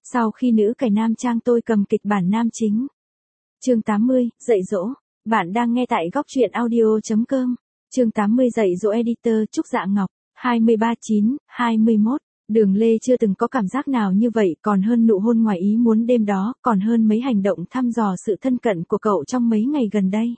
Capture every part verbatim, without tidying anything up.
Sau khi nữ cải nam trang tôi cầm kịch bản nam chính. Chương tám mươi, dạy dỗ. Bạn đang nghe tại góc truyện audio chấm com. Chương tám mươi dạy dỗ editor Trúc Dạ Ngọc, hai mươi ba chín, hai mươi mốt. Đường Lê chưa từng có cảm giác nào như vậy, còn hơn nụ hôn ngoài ý muốn đêm đó, còn hơn mấy hành động thăm dò sự thân cận của cậu trong mấy ngày gần đây.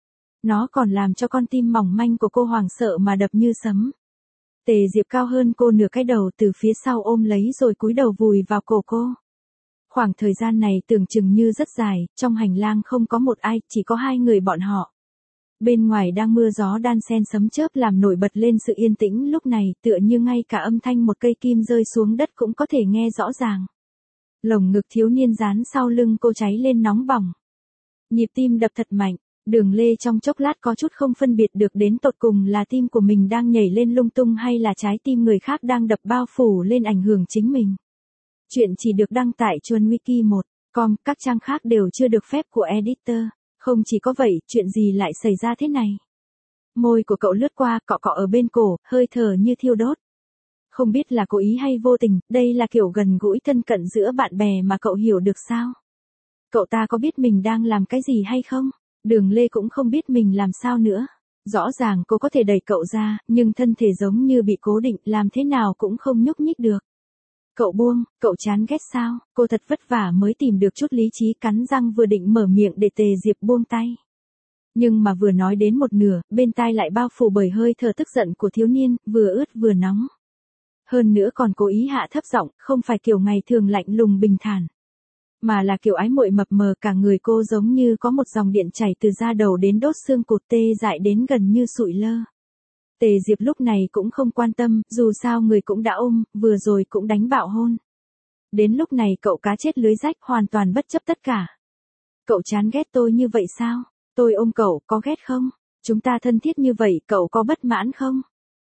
Nó còn làm cho con tim mỏng manh của cô hoảng sợ mà đập như sấm. Tề Diệp cao hơn cô nửa cái đầu, từ phía sau ôm lấy rồi cúi đầu vùi vào cổ cô. Khoảng thời gian này tưởng chừng như rất dài, trong hành lang không có một ai, chỉ có hai người bọn họ. Bên ngoài đang mưa gió đan xen sấm chớp làm nổi bật lên sự yên tĩnh lúc này, tựa như ngay cả âm thanh một cây kim rơi xuống đất cũng có thể nghe rõ ràng. Lồng ngực thiếu niên dán sau lưng cô cháy lên nóng bỏng. Nhịp tim đập thật mạnh, Đường Lê trong chốc lát có chút không phân biệt được đến tột cùng là tim của mình đang nhảy lên lung tung hay là trái tim người khác đang đập bao phủ lên ảnh hưởng chính mình. Chuyện chỉ được đăng tại Chuan Wiki một chấm com, các trang khác đều chưa được phép của editor. Không chỉ có vậy, chuyện gì lại xảy ra thế này? Môi của cậu lướt qua, cọ cọ ở bên cổ, hơi thở như thiêu đốt. Không biết là cố ý hay vô tình, đây là kiểu gần gũi thân cận giữa bạn bè mà cậu hiểu được sao? Cậu ta có biết mình đang làm cái gì hay không? Đường Lê cũng không biết mình làm sao nữa. Rõ ràng cô có thể đẩy cậu ra, nhưng thân thể giống như bị cố định, làm thế nào cũng không nhúc nhích được. Cậu buông, cậu chán ghét sao? Cô thật vất vả mới tìm được chút lý trí, cắn răng vừa định mở miệng để Tề Diệp buông tay. Nhưng mà vừa nói đến một nửa, bên tai lại bao phủ bởi hơi thở tức giận của thiếu niên, vừa ướt vừa nóng. Hơn nữa còn cố ý hạ thấp giọng, không phải kiểu ngày thường lạnh lùng bình thản, mà là kiểu ái muội mập mờ, cả người cô giống như có một dòng điện chảy từ da đầu đến đốt xương cụt, tê dại đến gần như sụi lơ. Tề Diệp lúc này cũng không quan tâm, dù sao người cũng đã ôm, vừa rồi cũng đánh bạo hôn. Đến lúc này cậu cá chết lưới rách, hoàn toàn bất chấp tất cả. Cậu chán ghét tôi như vậy sao? Tôi ôm cậu, có ghét không? Chúng ta thân thiết như vậy, cậu có bất mãn không?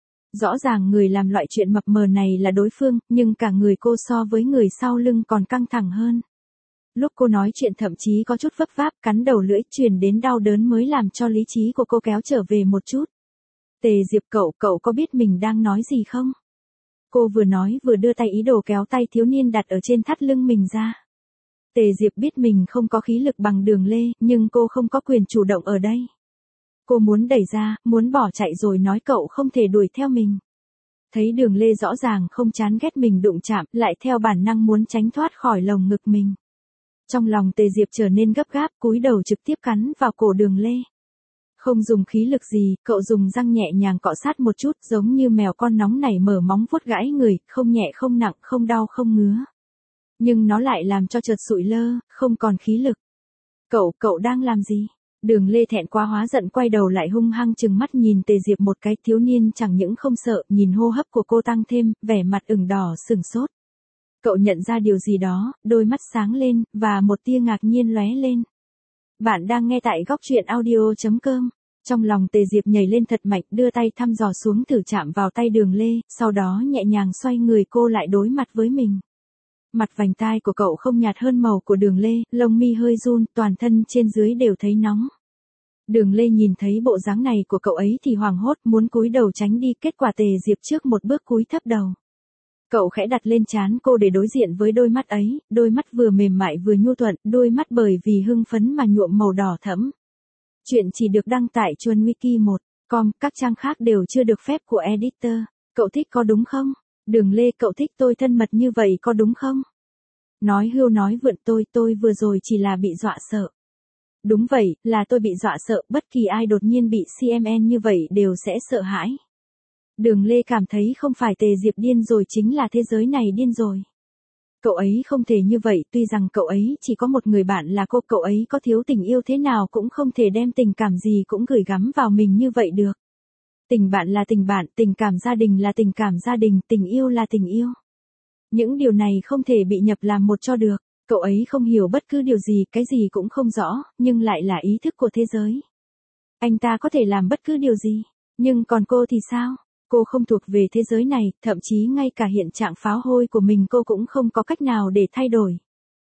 Rõ ràng người làm loại chuyện mập mờ này là đối phương, nhưng cả người cô so với người sau lưng còn căng thẳng hơn. Lúc cô nói chuyện thậm chí có chút vấp váp, cắn đầu lưỡi, truyền đến đau đớn mới làm cho lý trí của cô kéo trở về một chút. Tề Diệp, cậu, cậu có biết mình đang nói gì không? Cô vừa nói vừa đưa tay ý đồ kéo tay thiếu niên đặt ở trên thắt lưng mình ra. Tề Diệp biết mình không có khí lực bằng Đường Lê, nhưng cô không có quyền chủ động ở đây. Cô muốn đẩy ra, muốn bỏ chạy rồi nói cậu không thể đuổi theo mình. Thấy Đường Lê rõ ràng không chán ghét mình đụng chạm, lại theo bản năng muốn tránh thoát khỏi lồng ngực mình. Trong lòng Tề Diệp trở nên gấp gáp, cúi đầu trực tiếp cắn vào cổ Đường Lê. Không dùng khí lực gì, cậu dùng răng nhẹ nhàng cọ sát một chút, giống như mèo con nóng nảy mở móng vuốt gãi người, không nhẹ không nặng, không đau không ngứa. Nhưng nó lại làm cho chợt sụi lơ, không còn khí lực. Cậu, cậu đang làm gì? Đường Lê thẹn quá hóa giận quay đầu lại hung hăng trừng mắt nhìn Tề Diệp một cái, thiếu niên chẳng những không sợ, nhìn hô hấp của cô tăng thêm, vẻ mặt ửng đỏ sừng sốt. Cậu nhận ra điều gì đó, đôi mắt sáng lên, và một tia ngạc nhiên lóe lên. Bạn đang nghe tại góc truyện audio chấm com. Trong lòng Tề Diệp nhảy lên thật mạnh, đưa tay thăm dò xuống thử chạm vào tay Đường Lê, sau đó nhẹ nhàng xoay người cô lại đối mặt với mình. Mặt vành tai của cậu không nhạt hơn màu của Đường Lê, lông mi hơi run, toàn thân trên dưới đều thấy nóng. Đường Lê nhìn thấy bộ dáng này của cậu ấy thì hoảng hốt, muốn cúi đầu tránh đi, kết quả Tề Diệp trước một bước cúi thấp đầu. Cậu khẽ đặt lên trán cô để đối diện với đôi mắt ấy, đôi mắt vừa mềm mại vừa nhu thuận, đôi mắt bởi vì hưng phấn mà nhuộm màu đỏ thẫm. Chuyện chỉ được đăng tại Chuan Wiki một chấm com, các trang khác đều chưa được phép của editor. Cậu thích có đúng không? Đường Lê, cậu thích tôi thân mật như vậy có đúng không? Nói hưu nói vượn, tôi, tôi vừa rồi chỉ là bị dọa sợ. Đúng vậy, là tôi bị dọa sợ, bất kỳ ai đột nhiên bị xê em en như vậy đều sẽ sợ hãi. Đường Lê cảm thấy không phải Tề Diệp điên rồi, chính là thế giới này điên rồi. Cậu ấy không thể như vậy, tuy rằng cậu ấy chỉ có một người bạn là cô, cậu ấy có thiếu tình yêu thế nào cũng không thể đem tình cảm gì cũng gửi gắm vào mình như vậy được. Tình bạn là tình bạn, tình cảm gia đình là tình cảm gia đình, tình yêu là tình yêu. Những điều này không thể bị nhập làm một cho được. Cậu ấy không hiểu bất cứ điều gì, cái gì cũng không rõ, nhưng lại là ý thức của thế giới. Anh ta có thể làm bất cứ điều gì, nhưng còn cô thì sao? Cô không thuộc về thế giới này, thậm chí ngay cả hiện trạng pháo hôi của mình cô cũng không có cách nào để thay đổi.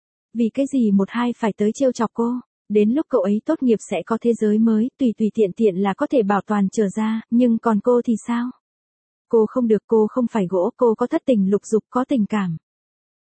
Vì cái gì một hai phải tới trêu chọc cô? Đến lúc cậu ấy tốt nghiệp sẽ có thế giới mới, tùy tùy tiện tiện là có thể bảo toàn trở ra, nhưng còn cô thì sao? Cô không được, cô không phải gỗ, cô có thất tình lục dục, có tình cảm.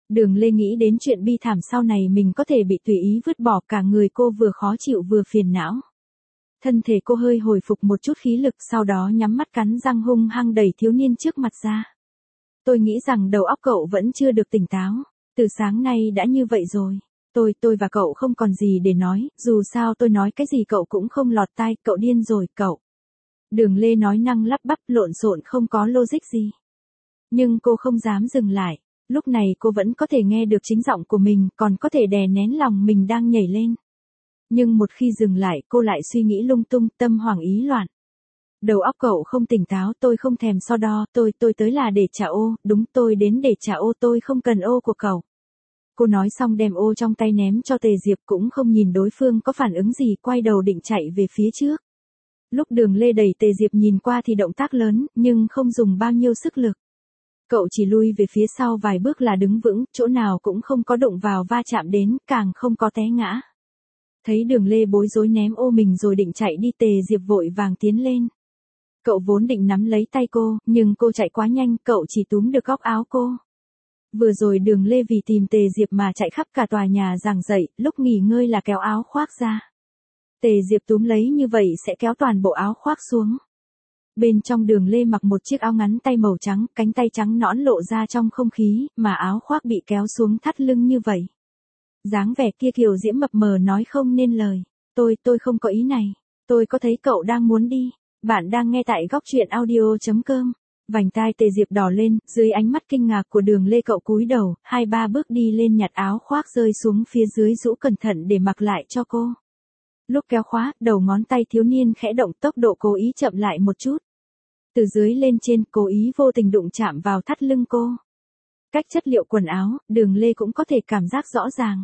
Đường Lê nghĩ đến chuyện bi thảm sau này mình có thể bị tùy ý vứt bỏ, cả người cô vừa khó chịu vừa phiền não. Thân thể cô hơi hồi phục một chút khí lực, sau đó nhắm mắt cắn răng hung hăng đẩy thiếu niên trước mặt ra. Tôi nghĩ rằng đầu óc cậu vẫn chưa được tỉnh táo. Từ sáng nay đã như vậy rồi. Tôi, tôi và cậu không còn gì để nói, dù sao tôi nói cái gì cậu cũng không lọt tai, cậu điên rồi, cậu. Đường Lê nói năng lắp bắp lộn xộn không có logic gì. Nhưng cô không dám dừng lại. Lúc này cô vẫn có thể nghe được chính giọng của mình, còn có thể đè nén lòng mình đang nhảy lên. Nhưng một khi dừng lại cô lại suy nghĩ lung tung, tâm hoảng ý loạn. Đầu óc cậu không tỉnh táo, tôi không thèm so đo, tôi, tôi tới là để trả ô, đúng tôi đến để trả ô, tôi không cần ô của cậu. Cô nói xong đem ô trong tay ném cho Tề Diệp, cũng không nhìn đối phương có phản ứng gì, quay đầu định chạy về phía trước. Lúc Đường Lê đẩy Tề Diệp nhìn qua thì động tác lớn, nhưng không dùng bao nhiêu sức lực. Cậu chỉ lui về phía sau vài bước là đứng vững, chỗ nào cũng không có đụng vào va chạm đến, càng không có té ngã. Thấy Đường Lê bối rối ném ô mình rồi định chạy đi, Tề Diệp vội vàng tiến lên. Cậu vốn định nắm lấy tay cô, nhưng cô chạy quá nhanh, cậu chỉ túm được góc áo cô. Vừa rồi Đường Lê vì tìm Tề Diệp mà chạy khắp cả tòa nhà giảng dạy, lúc nghỉ ngơi là kéo áo khoác ra. Tề Diệp túm lấy như vậy sẽ kéo toàn bộ áo khoác xuống. Bên trong Đường Lê mặc một chiếc áo ngắn tay màu trắng, cánh tay trắng nõn lộ ra trong không khí, mà áo khoác bị kéo xuống thắt lưng như vậy. Dáng vẻ kia kiều diễm mập mờ nói không nên lời. Tôi, tôi không có ý này. Tôi có thấy cậu đang muốn đi. Bạn đang nghe tại góc truyện audio chấm com. Vành tai Tề Diệp đỏ lên, dưới ánh mắt kinh ngạc của Đường Lê cậu cúi đầu, hai ba bước đi lên nhặt áo khoác rơi xuống phía dưới rũ cẩn thận để mặc lại cho cô. Lúc kéo khóa, đầu ngón tay thiếu niên khẽ động, tốc độ cố ý chậm lại một chút. Từ dưới lên trên, cố ý vô tình đụng chạm vào thắt lưng cô. Cách chất liệu quần áo, Đường Lê cũng có thể cảm giác rõ ràng.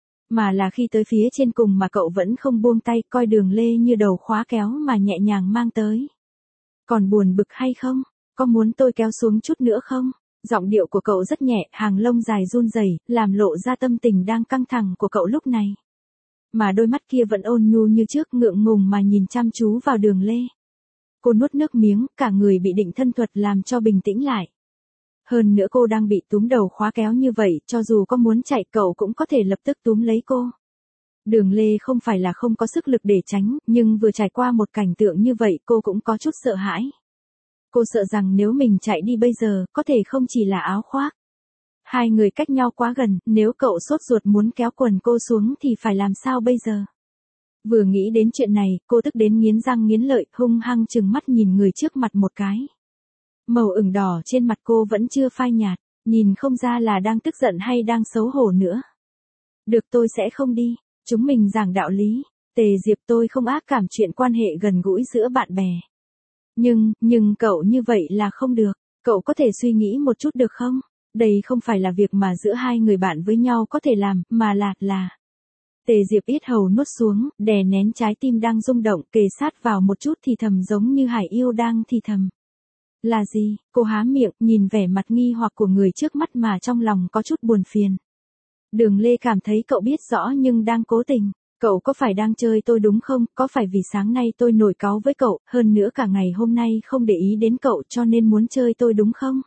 Mà là khi tới phía trên cùng mà cậu vẫn không buông tay, coi Đường Lê như đầu khóa kéo mà nhẹ nhàng mang tới. Còn buồn bực hay không? Có muốn tôi kéo xuống chút nữa không? Giọng điệu của cậu rất nhẹ, hàng lông dài run rẩy, làm lộ ra tâm tình đang căng thẳng của cậu lúc này. Mà đôi mắt kia vẫn ôn nhu như trước, ngượng ngùng mà nhìn chăm chú vào Đường Lê. Cô nuốt nước miếng, cả người bị định thân thuật làm cho bình tĩnh lại. Hơn nữa cô đang bị túm đầu khóa kéo như vậy, cho dù có muốn chạy cậu cũng có thể lập tức túm lấy cô. Đường Lê không phải là không có sức lực để tránh, nhưng vừa trải qua một cảnh tượng như vậy cô cũng có chút sợ hãi. Cô sợ rằng nếu mình chạy đi bây giờ, có thể không chỉ là áo khoác. Hai người cách nhau quá gần, nếu cậu sốt ruột muốn kéo quần cô xuống thì phải làm sao bây giờ? Vừa nghĩ đến chuyện này, cô tức đến nghiến răng nghiến lợi, hung hăng trừng mắt nhìn người trước mặt một cái. Màu ửng đỏ trên mặt cô vẫn chưa phai nhạt, nhìn không ra là đang tức giận hay đang xấu hổ nữa. Được, tôi sẽ không đi, chúng mình giảng đạo lý. Tề Diệp, tôi không ác cảm chuyện quan hệ gần gũi giữa bạn bè. Nhưng, nhưng cậu như vậy là không được, cậu có thể suy nghĩ một chút được không? Đây không phải là việc mà giữa hai người bạn với nhau có thể làm, mà là, là. Tề Diệp yết hầu nuốt xuống, đè nén trái tim đang rung động, kề sát vào một chút thì thầm giống như hải yêu đang thì thầm. Là gì? Cô há miệng, nhìn vẻ mặt nghi hoặc của người trước mắt mà trong lòng có chút buồn phiền. Đường Lê cảm thấy cậu biết rõ nhưng đang cố tình. Cậu có phải đang chơi tôi đúng không? Có phải vì sáng nay tôi nổi cáu với cậu, hơn nữa cả ngày hôm nay không để ý đến cậu cho nên muốn chơi tôi đúng không?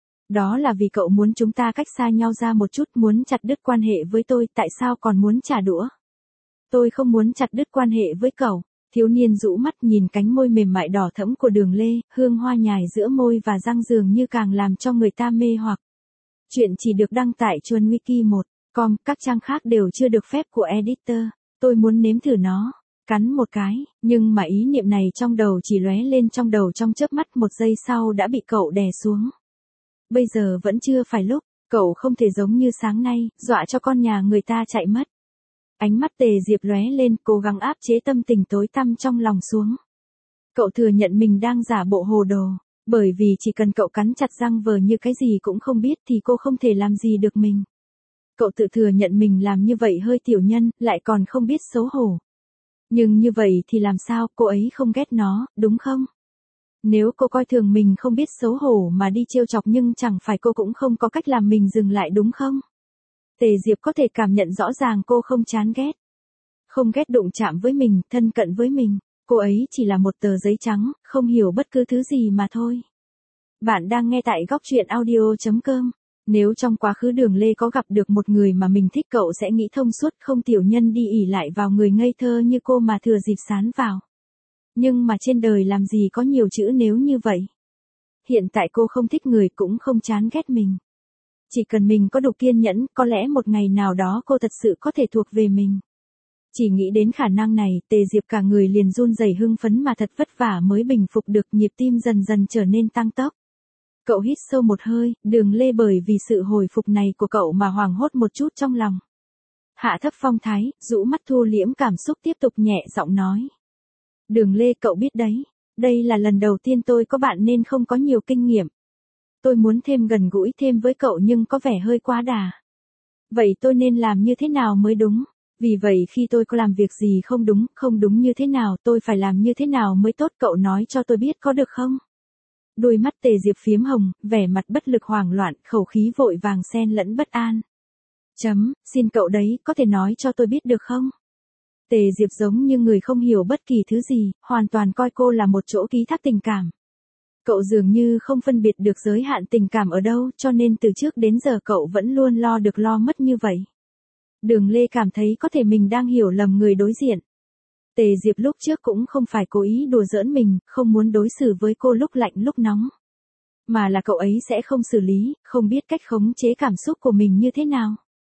Đó là vì cậu muốn chúng ta cách xa nhau ra một chút, muốn chặt đứt quan hệ với tôi, tại sao còn muốn trả đũa? Tôi không muốn chặt đứt quan hệ với cậu. Thiếu niên rũ mắt nhìn cánh môi mềm mại đỏ thẫm của Đường Lê, hương hoa nhài giữa môi và răng dường như càng làm cho người ta mê hoặc. Chuyện chỉ được đăng tải Chuan Wiki một chấm com, các trang khác đều chưa được phép của editor. Tôi muốn nếm thử nó, cắn một cái, nhưng mà ý niệm này trong đầu chỉ lóe lên trong đầu trong chớp mắt, một giây sau đã bị cậu đè xuống. Bây giờ vẫn chưa phải lúc, cậu không thể giống như sáng nay, dọa cho con nhà người ta chạy mất. Ánh mắt Tề Diệp lóe lên, cố gắng áp chế tâm tình tối tăm trong lòng xuống. Cậu thừa nhận mình đang giả bộ hồ đồ, bởi vì chỉ cần cậu cắn chặt răng vờ như cái gì cũng không biết thì cô không thể làm gì được mình. Cậu tự thừa nhận mình làm như vậy hơi tiểu nhân, lại còn không biết xấu hổ. Nhưng như vậy thì làm sao, cô ấy không ghét nó, đúng không? Nếu cô coi thường mình không biết xấu hổ mà đi trêu chọc nhưng chẳng phải cô cũng không có cách làm mình dừng lại đúng không? Tề Diệp có thể cảm nhận rõ ràng cô không chán ghét. Không ghét đụng chạm với mình, thân cận với mình. Cô ấy chỉ là một tờ giấy trắng, không hiểu bất cứ thứ gì mà thôi. Bạn đang nghe tại góc truyện audio chấm com. Nếu trong quá khứ Đường Lê có gặp được một người mà mình thích cậu sẽ nghĩ thông suốt không tiểu nhân đi ỉ lại vào người ngây thơ như cô mà thừa dịp sán vào. Nhưng mà trên đời làm gì có nhiều chữ nếu như vậy. Hiện tại cô không thích người cũng không chán ghét mình. Chỉ cần mình có đủ kiên nhẫn, có lẽ một ngày nào đó cô thật sự có thể thuộc về mình. Chỉ nghĩ đến khả năng này, Tề Diệp cả người liền run rẩy hưng phấn mà thật vất vả mới bình phục được, nhịp tim dần dần trở nên tăng tốc. Cậu hít sâu một hơi, Đường Lê bởi vì sự hồi phục này của cậu mà hoảng hốt một chút trong lòng. Hạ thấp phong thái, rũ mắt thu liễm cảm xúc tiếp tục nhẹ giọng nói. Đường Lê, cậu biết đấy, đây là lần đầu tiên tôi có bạn nên không có nhiều kinh nghiệm. Tôi muốn thêm gần gũi thêm với cậu nhưng có vẻ hơi quá đà. Vậy tôi nên làm như thế nào mới đúng? Vì vậy khi tôi có làm việc gì không đúng, không đúng như thế nào, tôi phải làm như thế nào mới tốt, cậu nói cho tôi biết có được không? Đôi mắt Tề Diệp phiếm hồng, vẻ mặt bất lực hoảng loạn, khẩu khí vội vàng xen lẫn bất an. Chấm, xin cậu đấy, có thể nói cho tôi biết được không? Tề Diệp giống như người không hiểu bất kỳ thứ gì, hoàn toàn coi cô là một chỗ ký thác tình cảm. Cậu dường như không phân biệt được giới hạn tình cảm ở đâu, cho nên từ trước đến giờ cậu vẫn luôn lo được lo mất như vậy. Đường Lê cảm thấy có thể mình đang hiểu lầm người đối diện. Tề Diệp lúc trước cũng không phải cố ý đùa giỡn mình, không muốn đối xử với cô lúc lạnh lúc nóng. Mà là cậu ấy sẽ không xử lý, không biết cách khống chế cảm xúc của mình như thế nào.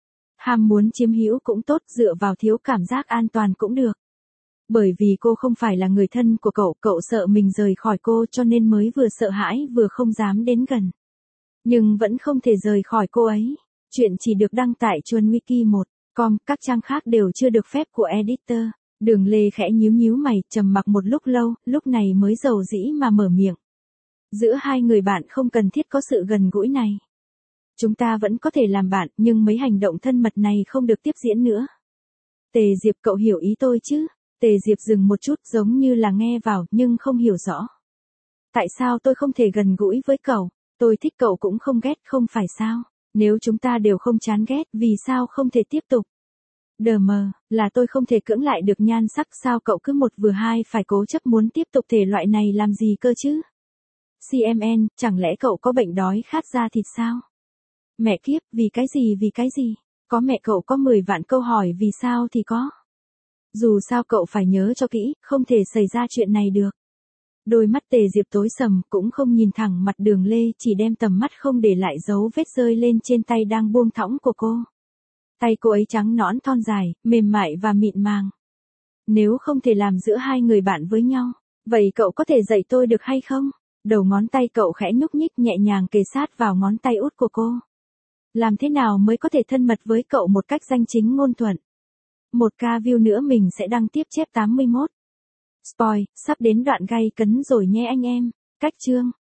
Ham muốn chiếm hữu cũng tốt, dựa vào thiếu cảm giác an toàn cũng được. Bởi vì cô không phải là người thân của cậu, cậu sợ mình rời khỏi cô cho nên mới vừa sợ hãi vừa không dám đến gần. Nhưng vẫn không thể rời khỏi cô ấy. Chuyện chỉ được đăng tải Chuan Wiki một chấm com, các trang khác đều chưa được phép của editor. Đường Lê khẽ nhíu nhíu mày, trầm mặc một lúc lâu, lúc này mới dầu dĩ mà mở miệng. Giữa hai người bạn không cần thiết có sự gần gũi này. Chúng ta vẫn có thể làm bạn, nhưng mấy hành động thân mật này không được tiếp diễn nữa. Tề Diệp, cậu hiểu ý tôi chứ? Tề Diệp dừng một chút giống như là nghe vào nhưng không hiểu rõ. Tại sao tôi không thể gần gũi với cậu? Tôi thích cậu cũng không ghét không phải sao? Nếu chúng ta đều không chán ghét, vì sao không thể tiếp tục? Đờ mờ, là tôi không thể cưỡng lại được nhan sắc, sao cậu cứ một vừa hai phải cố chấp muốn tiếp tục thể loại này làm gì cơ chứ? xê em en, chẳng lẽ cậu có bệnh đói khát da thịt sao? Mẹ kiếp, vì cái gì vì cái gì? Có mẹ cậu có mười vạn câu hỏi vì sao thì có. Dù sao cậu phải nhớ cho kỹ, không thể xảy ra chuyện này được. Đôi mắt Tề Diệp tối sầm, cũng không nhìn thẳng mặt Đường Lê, chỉ đem tầm mắt không để lại dấu vết rơi lên trên tay đang buông thõng của cô. Tay cô ấy trắng nõn thon dài, mềm mại và mịn màng. Nếu không thể làm giữa hai người bạn với nhau, vậy cậu có thể dạy tôi được hay không? Đầu ngón tay cậu khẽ nhúc nhích nhẹ nhàng kề sát vào ngón tay út của cô. Làm thế nào mới có thể thân mật với cậu một cách danh chính ngôn thuận? Một ca view nữa mình sẽ đăng tiếp chép tám mươi mốt. Spoil, sắp đến đoạn gay cấn rồi nhé anh em. Cách chương.